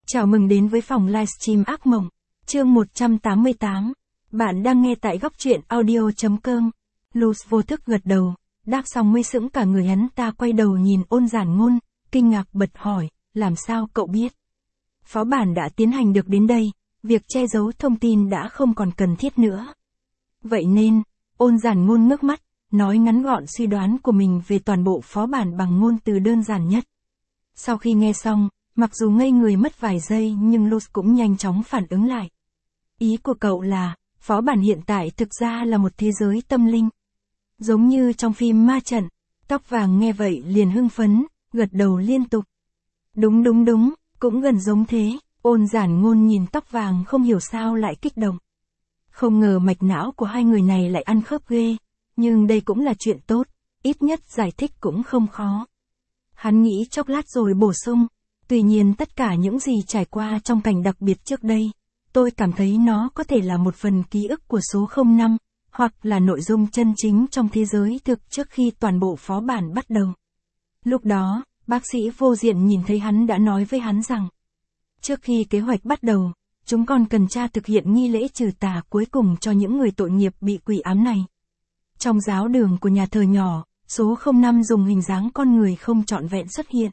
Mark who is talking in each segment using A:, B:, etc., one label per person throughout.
A: Chào mừng đến với phòng livestream ác mộng, chương 188. Bạn đang nghe tại góc truyện audio.com. Luz vô thức gật đầu, đáp xong mới sững cả người, hắn ta quay đầu nhìn Ôn Giản Ngôn, kinh ngạc bật hỏi, làm sao cậu biết? Phó bản đã tiến hành được đến đây, việc che giấu thông tin đã không còn cần thiết nữa. Vậy nên, Ôn Giản Ngôn ngước mắt, nói ngắn gọn suy đoán của mình về toàn bộ phó bản bằng ngôn từ đơn giản nhất. Sau khi nghe xong, mặc dù ngây người mất vài giây nhưng Luz cũng nhanh chóng phản ứng lại. Ý của cậu là, phó bản hiện tại thực ra là một thế giới tâm linh. Giống như trong phim ma trận. Tóc vàng nghe vậy liền hưng phấn, gật đầu liên tục. Đúng, cũng gần giống thế. Ôn Giản Ngôn nhìn tóc vàng không hiểu sao lại kích động. Không ngờ mạch não của hai người này lại ăn khớp ghê, nhưng đây cũng là chuyện tốt, ít nhất giải thích cũng không khó. Hắn nghĩ chốc lát rồi bổ sung. Tuy nhiên tất cả những gì trải qua trong cảnh đặc biệt trước đây, tôi cảm thấy nó có thể là một phần ký ức của số 05, hoặc là nội dung chân chính trong thế giới thực trước khi toàn bộ phó bản bắt đầu. Lúc đó, bác sĩ vô diện nhìn thấy hắn đã nói với hắn rằng, trước khi kế hoạch bắt đầu, chúng còn cần tra thực hiện nghi lễ trừ tà cuối cùng cho những người tội nghiệp bị quỷ ám này. Trong giáo đường của nhà thờ nhỏ, số 05 dùng hình dáng con người không trọn vẹn xuất hiện.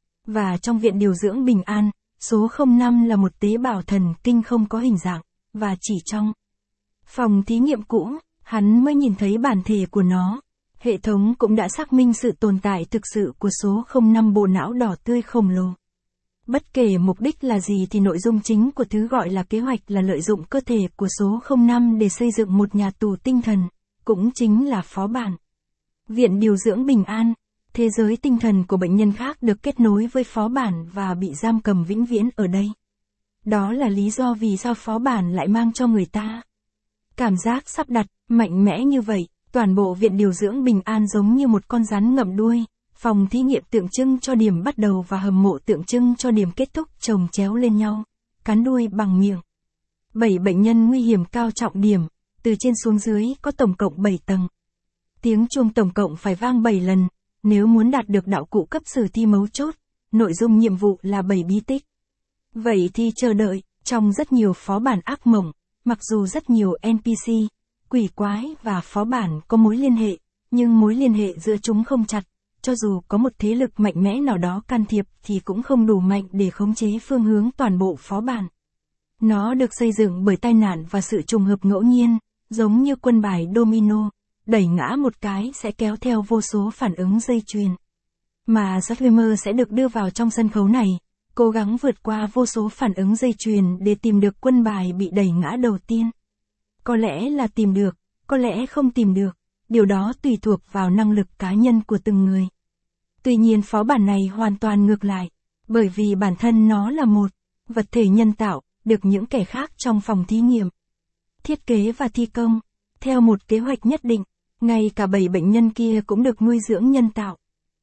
A: Và trong viện điều dưỡng Bình An, số 05 là một tế bào thần kinh không có hình dạng, và chỉ trong phòng thí nghiệm cũ, hắn mới nhìn thấy bản thể của nó. Hệ thống cũng đã xác minh sự tồn tại thực sự của số 05 bộ não đỏ tươi khổng lồ. Bất kể mục đích là gì thì nội dung chính của thứ gọi là kế hoạch là lợi dụng cơ thể của số 05 để xây dựng một nhà tù tinh thần, cũng chính là phó bản. Viện điều dưỡng Bình An. Thế giới tinh thần của bệnh nhân khác được kết nối với phó bản và bị giam cầm vĩnh viễn ở đây. Đó là lý do vì sao phó bản lại mang cho người ta cảm giác sắp đặt, mạnh mẽ như vậy. Toàn bộ viện điều dưỡng Bình An giống như một con rắn ngậm đuôi, phòng thí nghiệm tượng trưng cho điểm bắt đầu và hầm mộ tượng trưng cho điểm kết thúc chồng chéo lên nhau, cắn đuôi bằng miệng. 7 bệnh nhân nguy hiểm cao trọng điểm, từ trên xuống dưới có tổng cộng 7 tầng. Tiếng chuông tổng cộng phải vang 7 lần. Nếu muốn đạt được đạo cụ cấp sử thi mấu chốt, nội dung nhiệm vụ là 7 bí tích. Vậy thì chờ đợi, trong rất nhiều phó bản ác mộng, mặc dù rất nhiều NPC, quỷ quái và phó bản có mối liên hệ, nhưng mối liên hệ giữa chúng không chặt, cho dù có một thế lực mạnh mẽ nào đó can thiệp thì cũng không đủ mạnh để khống chế phương hướng toàn bộ phó bản. Nó được xây dựng bởi tai nạn và sự trùng hợp ngẫu nhiên, giống như quân bài domino. Đẩy ngã một cái sẽ kéo theo vô số phản ứng dây chuyền. Mà streamer sẽ được đưa vào trong sân khấu này, cố gắng vượt qua vô số phản ứng dây chuyền để tìm được quân bài bị đẩy ngã đầu tiên. Có lẽ là tìm được, có lẽ không tìm được, điều đó tùy thuộc vào năng lực cá nhân của từng người. Tuy nhiên phó bản này hoàn toàn ngược lại, bởi vì bản thân nó là một vật thể nhân tạo, được những kẻ khác trong phòng thí nghiệm thiết kế và thi công, theo một kế hoạch nhất định. Ngay cả 7 bệnh nhân kia cũng được nuôi dưỡng nhân tạo.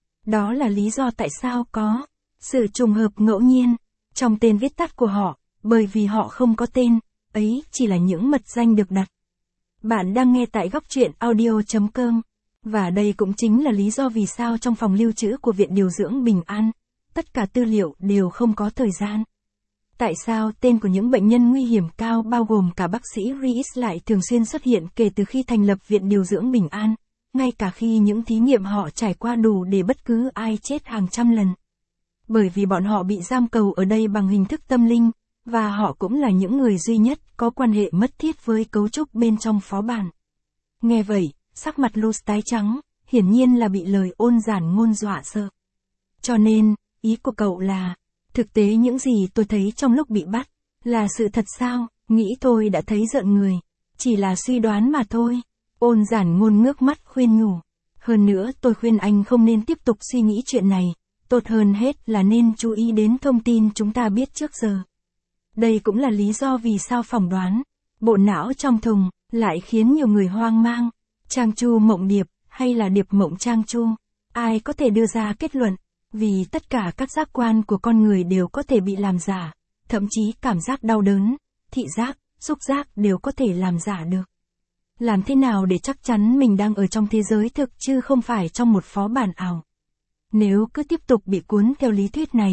A: Đó là lý do tại sao có sự trùng hợp ngẫu nhiên trong tên viết tắt của họ, bởi vì họ không có tên, ấy chỉ là những mật danh được đặt. Bạn đang nghe tại góc truyện audio.com, và đây cũng chính là lý do vì sao trong phòng lưu trữ của Viện Điều dưỡng Bình An, tất cả tư liệu đều không có thời gian. Tại sao tên của những bệnh nhân nguy hiểm cao bao gồm cả bác sĩ Rees lại thường xuyên xuất hiện kể từ khi thành lập Viện Điều dưỡng Bình An, ngay cả khi những thí nghiệm họ trải qua đủ để bất cứ ai chết hàng trăm lần. Bởi vì bọn họ bị giam cầu ở đây bằng hình thức tâm linh, và họ cũng là những người duy nhất có quan hệ mất thiết với cấu trúc bên trong phó bản. Nghe vậy, sắc mặt Luz tái trắng, hiển nhiên là bị lời Ôn Giản Ngôn dọa sợ. Cho nên, ý của cậu là, thực tế những gì tôi thấy trong lúc bị bắt, là sự thật sao? Nghĩ thôi đã thấy rợn người. Chỉ là suy đoán mà thôi. Ôn Giản Ngôn ngước mắt khuyên nhủ. Hơn nữa tôi khuyên anh không nên tiếp tục suy nghĩ chuyện này. Tốt hơn hết là nên chú ý đến thông tin chúng ta biết trước giờ. Đây cũng là lý do vì sao phỏng đoán bộ não trong thùng lại khiến nhiều người hoang mang. Trang Chu mộng điệp, hay là điệp mộng Trang Chu? Ai có thể đưa ra kết luận? Vì tất cả các giác quan của con người đều có thể bị làm giả, thậm chí cảm giác đau đớn, thị giác, xúc giác đều có thể làm giả được. Làm thế nào để chắc chắn mình đang ở trong thế giới thực chứ không phải trong một phó bản ảo? Nếu cứ tiếp tục bị cuốn theo lý thuyết này,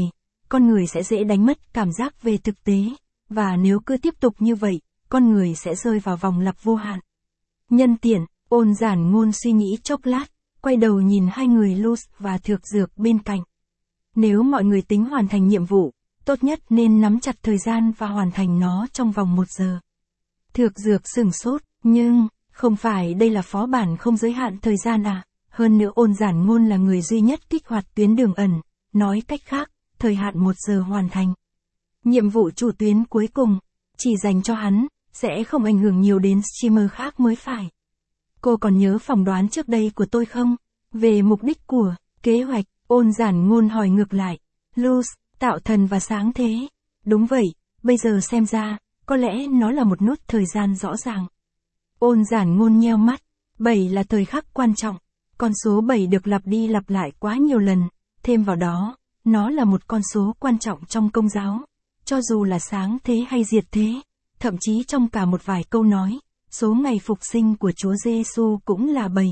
A: con người sẽ dễ đánh mất cảm giác về thực tế, và nếu cứ tiếp tục như vậy, con người sẽ rơi vào vòng lặp vô hạn. Nhân tiện, Ôn Giản Ngôn suy nghĩ chốc lát, quay đầu nhìn hai người Luz và Thược Dược bên cạnh. Nếu mọi người tính hoàn thành nhiệm vụ, tốt nhất nên nắm chặt thời gian và hoàn thành nó trong vòng 1 giờ. Thược Dược sửng sốt, nhưng, không phải đây là phó bản không giới hạn thời gian à? Hơn nữa Ôn Giản Ngôn là người duy nhất kích hoạt tuyến đường ẩn, nói cách khác, thời hạn 1 giờ hoàn thành. Nhiệm vụ chủ tuyến cuối cùng, chỉ dành cho hắn, sẽ không ảnh hưởng nhiều đến streamer khác mới phải. Cô còn nhớ phỏng đoán trước đây của tôi không? Về mục đích của kế hoạch, Ôn Giản Ngôn hỏi ngược lại. Luz, tạo thần và sáng thế. Đúng vậy, bây giờ xem ra, có lẽ nó là một nút thời gian rõ ràng. Ôn Giản Ngôn nheo mắt. 7 là thời khắc quan trọng. Con số 7 được lặp đi lặp lại quá nhiều lần. Thêm vào đó, nó là một con số quan trọng trong Công giáo. Cho dù là sáng thế hay diệt thế, thậm chí trong cả một vài câu nói, số ngày phục sinh của Chúa Giêsu cũng là 7.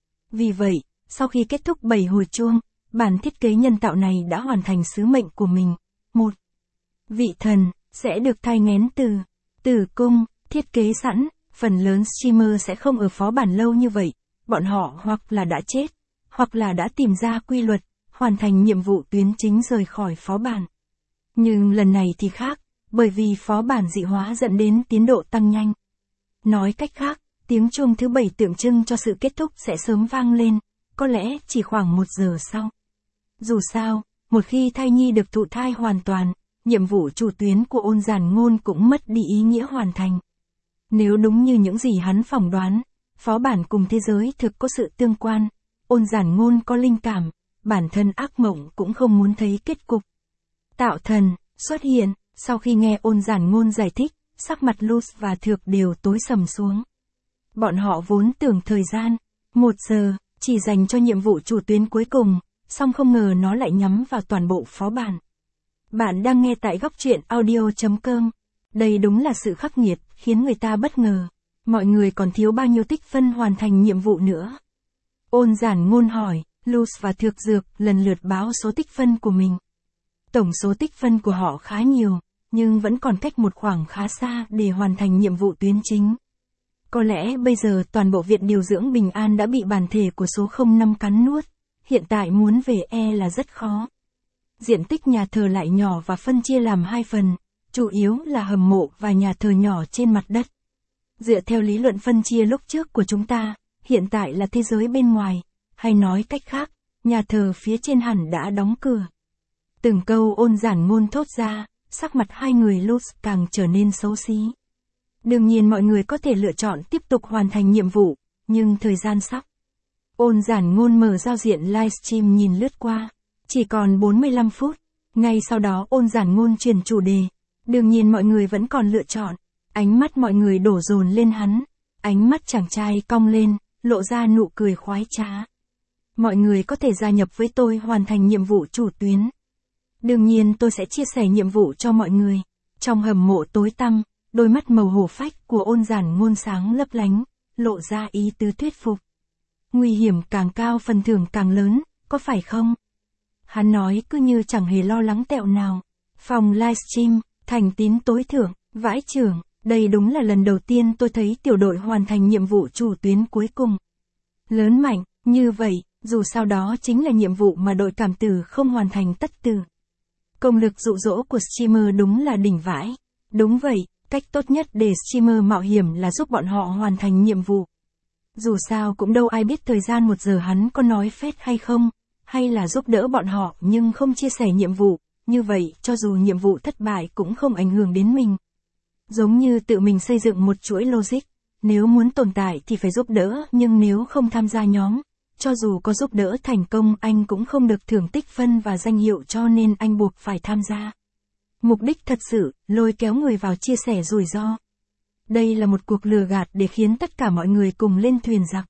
A: Vì vậy, sau khi kết thúc 7 hồi chuông, bản thiết kế nhân tạo này đã hoàn thành sứ mệnh của mình. 1. Vị thần sẽ được thai nghén từ tử cung, thiết kế sẵn, phần lớn streamer sẽ không ở phó bản lâu như vậy, bọn họ hoặc là đã chết, hoặc là đã tìm ra quy luật, hoàn thành nhiệm vụ tuyến chính rời khỏi phó bản. Nhưng lần này thì khác, bởi vì phó bản dị hóa dẫn đến tiến độ tăng nhanh. Nói cách khác, tiếng chuông thứ 7 tượng trưng cho sự kết thúc sẽ sớm vang lên, có lẽ chỉ khoảng 1 giờ sau. Dù sao, một khi thai nhi được thụ thai hoàn toàn, nhiệm vụ chủ tuyến của Ôn Giản Ngôn cũng mất đi ý nghĩa hoàn thành. Nếu đúng như những gì hắn phỏng đoán, phó bản cùng thế giới thực có sự tương quan, Ôn Giản Ngôn có linh cảm, bản thân ác mộng cũng không muốn thấy kết cục. Tạo thần xuất hiện, sau khi nghe Ôn Giản Ngôn giải thích, sắc mặt Luz và Thược đều tối sầm xuống. Bọn họ vốn tưởng thời gian 1 giờ chỉ dành cho nhiệm vụ chủ tuyến cuối cùng, song không ngờ nó lại nhắm vào toàn bộ phó bản. Bạn đang nghe tại góc truyện audio.com. Đây đúng là sự khắc nghiệt, khiến người ta bất ngờ. Mọi người còn thiếu bao nhiêu tích phân hoàn thành nhiệm vụ nữa? Ôn Giản Ngôn hỏi. Luz và Thược Dược lần lượt báo số tích phân của mình. Tổng số tích phân của họ khá nhiều, nhưng vẫn còn cách một khoảng khá xa để hoàn thành nhiệm vụ tuyến chính. Có lẽ bây giờ toàn bộ viện điều dưỡng Bình An đã bị bản thể của số 05 cắn nuốt, hiện tại muốn về là rất khó. Diện tích nhà thờ lại nhỏ và phân chia làm 2 phần, chủ yếu là hầm mộ và nhà thờ nhỏ trên mặt đất. Dựa theo lý luận phân chia lúc trước của chúng ta, hiện tại là thế giới bên ngoài, hay nói cách khác, nhà thờ phía trên hẳn đã đóng cửa. Từng câu Ôn Giản Ngôn thốt ra, sắc mặt hai người Luz càng trở nên xấu xí. Đương nhiên mọi người có thể lựa chọn tiếp tục hoàn thành nhiệm vụ, nhưng thời gian sắp. Ôn Giản Ngôn mở giao diện livestream nhìn lướt qua, chỉ còn 45 phút. Ngay sau đó Ôn Giản Ngôn chuyển chủ đề. Đương nhiên mọi người vẫn còn lựa chọn. Ánh mắt mọi người đổ dồn lên hắn. Ánh mắt chàng trai cong lên, lộ ra nụ cười khoái trá. Mọi người có thể gia nhập với tôi hoàn thành nhiệm vụ chủ tuyến. Đương nhiên tôi sẽ chia sẻ nhiệm vụ cho mọi người. Trong hầm mộ tối tăm, đôi mắt màu hổ phách của Ôn Giản Ngôn sáng lấp lánh, lộ ra ý tứ thuyết phục. Nguy hiểm càng cao phần thưởng càng lớn, có phải không? Hắn nói cứ như chẳng hề lo lắng tẹo nào. Phòng livestream, thành tín tối thượng, vãi chưởng, đây đúng là lần đầu tiên tôi thấy tiểu đội hoàn thành nhiệm vụ chủ tuyến cuối cùng. Lớn mạnh, như vậy, dù sao đó chính là nhiệm vụ mà đội cảm tử không hoàn thành tất tử. Công lực dụ dỗ của streamer đúng là đỉnh vãi. Đúng vậy, cách tốt nhất để streamer mạo hiểm là giúp bọn họ hoàn thành nhiệm vụ. Dù sao cũng đâu ai biết thời gian 1 giờ hắn có nói phét hay không, hay là giúp đỡ bọn họ nhưng không chia sẻ nhiệm vụ, như vậy cho dù nhiệm vụ thất bại cũng không ảnh hưởng đến mình. Giống như tự mình xây dựng một chuỗi logic, nếu muốn tồn tại thì phải giúp đỡ, nhưng nếu không tham gia nhóm, cho dù có giúp đỡ thành công anh cũng không được thưởng tích phân và danh hiệu, cho nên anh buộc phải tham gia. Mục đích thật sự, lôi kéo người vào chia sẻ rủi ro. Đây là một cuộc lừa gạt để khiến tất cả mọi người cùng lên thuyền giặc.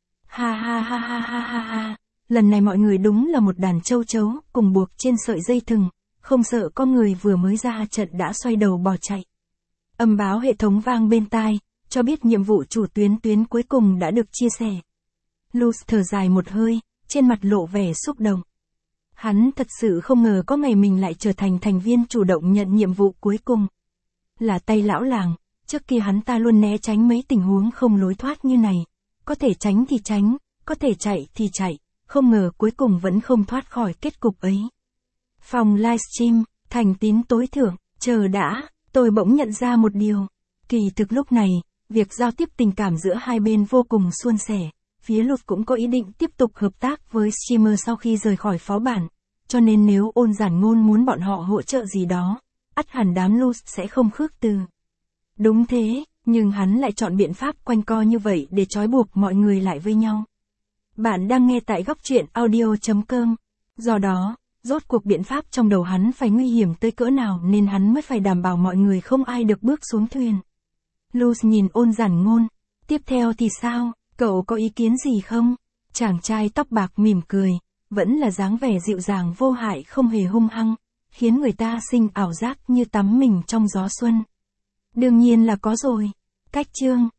A: Ha ha ha ha ha ha ha. Lần này mọi người đúng là một đàn châu chấu, cùng buộc trên sợi dây thừng, không sợ con người vừa mới ra trận đã xoay đầu bỏ chạy. Âm báo hệ thống vang bên tai, cho biết nhiệm vụ chủ tuyến cuối cùng đã được chia sẻ. Luz thở dài một hơi, trên mặt lộ vẻ xúc động. Hắn thật sự không ngờ có ngày mình lại trở thành thành viên chủ động nhận nhiệm vụ cuối cùng. Là tay lão làng, trước kia hắn ta luôn né tránh mấy tình huống không lối thoát như này. Có thể tránh thì tránh, có thể chạy thì chạy, không ngờ cuối cùng vẫn không thoát khỏi kết cục ấy. Phòng livestream, thành tín tối thượng, chờ đã, tôi bỗng nhận ra một điều. Kỳ thực lúc này, việc giao tiếp tình cảm giữa hai bên vô cùng suôn sẻ. Phía Luz cũng có ý định tiếp tục hợp tác với streamer sau khi rời khỏi phó bản. Cho nên nếu Ôn Giản Ngôn muốn bọn họ hỗ trợ gì đó, ắt hẳn đám Luz sẽ không khước từ. Đúng thế, nhưng hắn lại chọn biện pháp quanh co như vậy để trói buộc mọi người lại với nhau. Bạn đang nghe tại góc truyện audio.com. Do đó, rốt cuộc biện pháp trong đầu hắn phải nguy hiểm tới cỡ nào nên hắn mới phải đảm bảo mọi người không ai được bước xuống thuyền. Luz nhìn Ôn Giản Ngôn. Tiếp theo thì sao, cậu có ý kiến gì không? Chàng trai tóc bạc mỉm cười, vẫn là dáng vẻ dịu dàng vô hại không hề hung hăng, khiến người ta sinh ảo giác như tắm mình trong gió xuân. Đương nhiên là có rồi. Cách chương